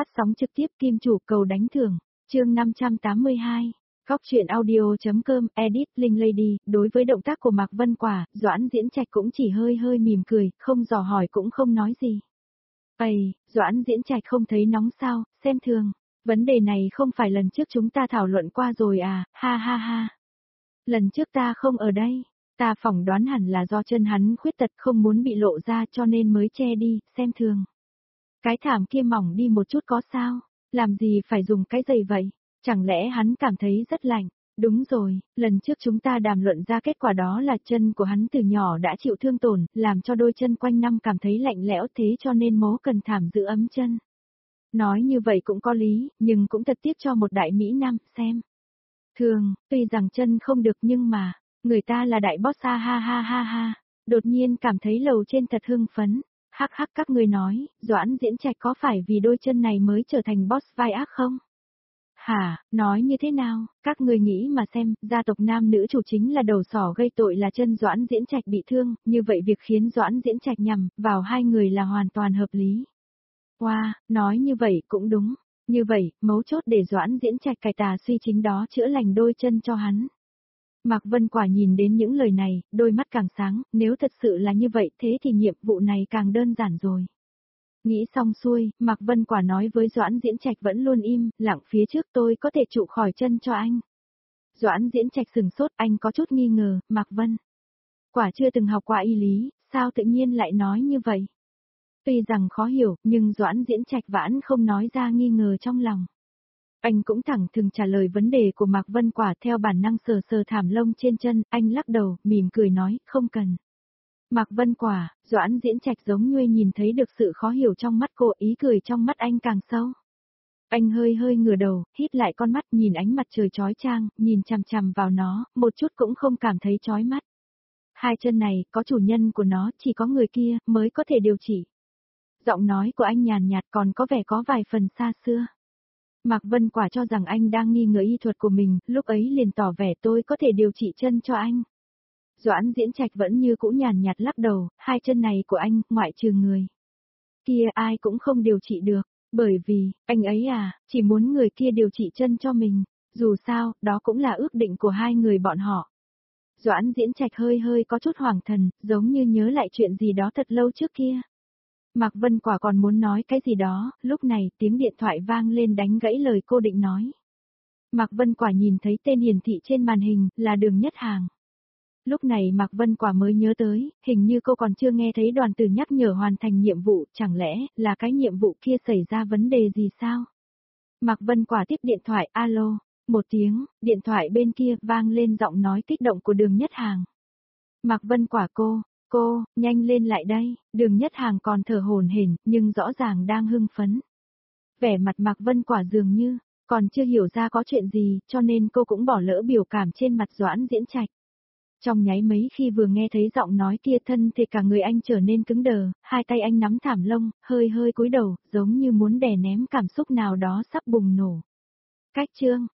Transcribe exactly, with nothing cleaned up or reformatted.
Phát sóng trực tiếp Kim Chủ cầu đánh thưởng, chương năm trăm tám mươi hai. Góc truyện audio.com, edit, Linh Lady, đối với động tác của Mạc Vân Quả, Doãn Diễn Trạch cũng chỉ hơi hơi mỉm cười, không dò hỏi cũng không nói gì. Ây, Doãn Diễn Trạch không thấy nóng sao, xem thường. Vấn đề này không phải lần trước chúng ta thảo luận qua rồi à, ha ha ha. Lần trước ta không ở đây, ta phỏng đoán hẳn là do chân hắn khuyết tật không muốn bị lộ ra cho nên mới che đi, xem thường. Cái thảm kia mỏng đi một chút có sao, làm gì phải dùng cái giày vậy, chẳng lẽ hắn cảm thấy rất lạnh. Đúng rồi, lần trước chúng ta đàm luận ra kết quả đó là chân của hắn từ nhỏ đã chịu thương tổn, làm cho đôi chân quanh năm cảm thấy lạnh lẽo thế cho nên mố cần thảm giữ ấm chân. Nói như vậy cũng có lý, nhưng cũng thật tiếc cho một đại mỹ nam, xem. Thường, tuy rằng chân không được nhưng mà, người ta là đại boss ha ha ha ha ha, đột nhiên cảm thấy lầu trên thật hưng phấn. Hắc hắc các ngươi nói, Doãn Diễn Trạch có phải vì đôi chân này mới trở thành boss vai ác không? Hả, nói như thế nào, các ngươi nghĩ mà xem, gia tộc nam nữ chủ chính là đầu sỏ gây tội là chân Doãn Diễn Trạch bị thương, như vậy việc khiến Doãn Diễn Trạch nhầm vào hai người là hoàn toàn hợp lý. Wow, nói như vậy cũng đúng, như vậy, mấu chốt để Doãn Diễn Trạch cải tà suy chính đó chữa lành đôi chân cho hắn. Mạc Vân Quả nhìn đến những lời này, đôi mắt càng sáng, nếu thật sự là như vậy thế thì nhiệm vụ này càng đơn giản rồi. Nghĩ xong xuôi, Mạc Vân Quả nói với Doãn Diễn Trạch vẫn luôn im, lặng phía trước tôi có thể trụ khỏi chân cho anh. Doãn Diễn Trạch sừng sốt, anh có chút nghi ngờ, Mạc Vân Quả chưa từng học qua y lý, sao tự nhiên lại nói như vậy? Tuy rằng khó hiểu, nhưng Doãn Diễn Trạch vẫn không nói ra nghi ngờ trong lòng. Anh cũng thẳng thừng trả lời vấn đề của Mạc Vân Quả theo bản năng sờ sờ thảm lông trên chân, anh lắc đầu, mỉm cười nói, không cần. Mạc Vân Quả, Doãn Diễn Trạch giống như nhìn thấy được sự khó hiểu trong mắt cô, ý cười trong mắt anh càng sâu. Anh hơi hơi ngửa đầu, hít lại con mắt nhìn ánh mặt trời chói chang, nhìn chằm chằm vào nó, một chút cũng không cảm thấy chói mắt. Hai chân này, có chủ nhân của nó, chỉ có người kia, mới có thể điều trị. Giọng nói của anh nhàn nhạt còn có vẻ có vài phần xa xưa. Mạc Vân Quả cho rằng anh đang nghi ngờ y thuật của mình, lúc ấy liền tỏ vẻ tôi có thể điều trị chân cho anh. Doãn Diễn Trạch vẫn như cũ nhàn nhạt lắc đầu, hai chân này của anh, ngoại trừ người kia ai cũng không điều trị được, bởi vì, anh ấy à, chỉ muốn người kia điều trị chân cho mình, dù sao, đó cũng là ước định của hai người bọn họ. Doãn Diễn Trạch hơi hơi có chút hoảng thần, giống như nhớ lại chuyện gì đó thật lâu trước kia. Mạc Vân Quả còn muốn nói cái gì đó, lúc này tiếng điện thoại vang lên đánh gãy lời cô định nói. Mạc Vân Quả nhìn thấy tên hiển thị trên màn hình, là Đường Nhất Hàng. Lúc này Mạc Vân Quả mới nhớ tới, hình như cô còn chưa nghe thấy đoàn từ nhắc nhở hoàn thành nhiệm vụ, chẳng lẽ là cái nhiệm vụ kia xảy ra vấn đề gì sao? Mạc Vân Quả tiếp điện thoại, alo, một tiếng, điện thoại bên kia vang lên giọng nói kích động của Đường Nhất Hàng. Mạc Vân Quả cô, cô, nhanh lên lại đây, Đường Nhất Hàng còn thở hổn hển, nhưng rõ ràng đang hưng phấn. Vẻ mặt Mạc Vân Quả dường như, còn chưa hiểu ra có chuyện gì, cho nên cô cũng bỏ lỡ biểu cảm trên mặt Doãn Diễn Trạch. Trong nháy mấy khi vừa nghe thấy giọng nói kia thân thì cả người anh trở nên cứng đờ, hai tay anh nắm thảm lông, hơi hơi cúi đầu, giống như muốn đè ném cảm xúc nào đó sắp bùng nổ. Cách chương,